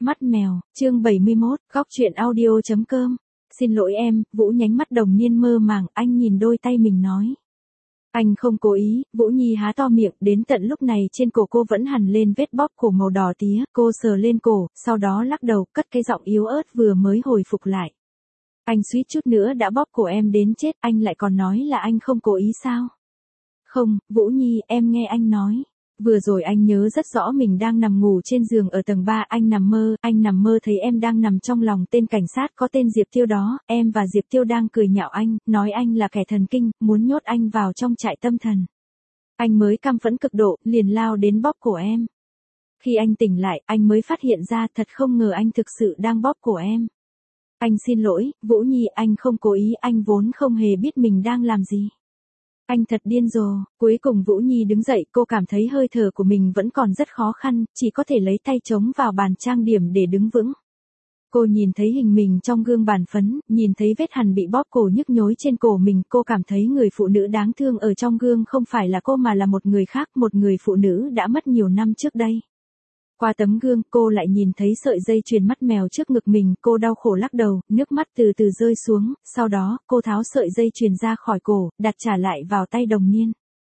Mắt mèo, chương 71, góc truyện audio.com. Xin lỗi em, Vũ nhánh mắt đồng niên mơ màng, anh nhìn đôi tay mình nói. Anh không cố ý, Vũ Nhi há to miệng, đến tận lúc này trên cổ cô vẫn hằn lên vết bóp cổ màu đỏ tía, cô sờ lên cổ, sau đó lắc đầu, cất cái giọng yếu ớt vừa mới hồi phục lại. Anh suýt chút nữa đã bóp cổ em đến chết, anh lại còn nói là anh không cố ý sao? Không, Vũ Nhi, em nghe anh nói. Vừa rồi anh nhớ rất rõ mình đang nằm ngủ trên giường ở tầng 3, anh nằm mơ thấy em đang nằm trong lòng tên cảnh sát có tên Diệp Tiêu đó, em và Diệp Tiêu đang cười nhạo anh, nói anh là kẻ thần kinh, muốn nhốt anh vào trong trại tâm thần. Anh mới căm phẫn cực độ, liền lao đến bóp cổ em. Khi anh tỉnh lại, anh mới phát hiện ra thật không ngờ anh thực sự đang bóp cổ em. Anh xin lỗi, Vũ Nhi, anh không cố ý, anh vốn không hề biết mình đang làm gì. Anh thật điên rồ, cuối cùng Vũ Nhi đứng dậy, cô cảm thấy hơi thở của mình vẫn còn rất khó khăn, chỉ có thể lấy tay chống vào bàn trang điểm để đứng vững. Cô nhìn thấy hình mình trong gương bàn phấn, nhìn thấy vết hằn bị bóp cổ nhức nhối trên cổ mình, cô cảm thấy người phụ nữ đáng thương ở trong gương không phải là cô mà là một người khác, một người phụ nữ đã mất nhiều năm trước đây. Qua tấm gương, cô lại nhìn thấy sợi dây chuyền mắt mèo trước ngực mình, cô đau khổ lắc đầu, nước mắt từ từ rơi xuống, sau đó, cô tháo sợi dây chuyền ra khỏi cổ, đặt trả lại vào tay đồng niên.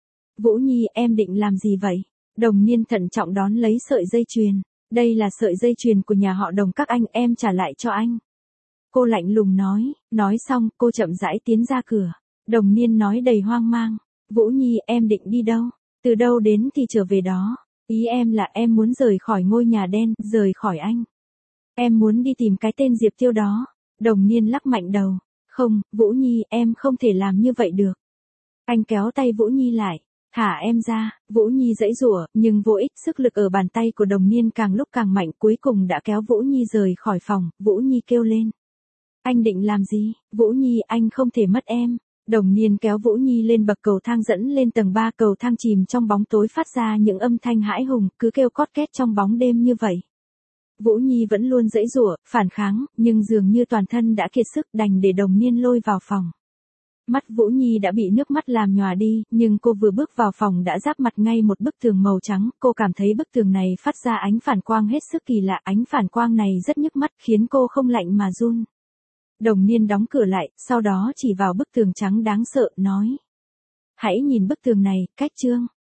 Vũ Nhi, em định làm gì vậy? Đồng niên thận trọng đón lấy sợi dây chuyền. Đây là sợi dây chuyền của nhà họ Đồng các anh, em trả lại cho anh. Cô lạnh lùng nói xong, cô chậm rãi tiến ra cửa. Đồng niên nói đầy hoang mang. Vũ Nhi, em định đi đâu? Từ đâu đến thì trở về đó. Ý em là em muốn rời khỏi ngôi nhà đen, rời khỏi anh. Em muốn đi tìm cái tên Diệp Tiêu đó. Đồng niên lắc mạnh đầu. Không, Vũ Nhi, em không thể làm như vậy được. Anh kéo tay Vũ Nhi lại. Thả em ra, Vũ Nhi giãy giụa, nhưng vô ích, sức lực ở bàn tay của đồng niên càng lúc càng mạnh, cuối cùng đã kéo Vũ Nhi rời khỏi phòng. Vũ Nhi kêu lên. Anh định làm gì? Vũ Nhi, anh không thể mất em. Đồng niên kéo Vũ Nhi lên bậc cầu thang dẫn lên tầng 3, cầu thang chìm trong bóng tối phát ra những âm thanh hãi hùng, cứ kêu cót két trong bóng đêm như vậy. Vũ Nhi vẫn luôn giãy giụa, phản kháng, nhưng dường như toàn thân đã kiệt sức, đành để đồng niên lôi vào phòng. Mắt Vũ Nhi đã bị nước mắt làm nhòa đi, nhưng cô vừa bước vào phòng đã giáp mặt ngay một bức tường màu trắng, cô cảm thấy bức tường này phát ra ánh phản quang hết sức kỳ lạ, ánh phản quang này rất nhức mắt, khiến cô không lạnh mà run. Đồng niên đóng cửa lại, sau đó chỉ vào bức tường trắng đáng sợ, nói. Hãy nhìn bức tường này, cách chương.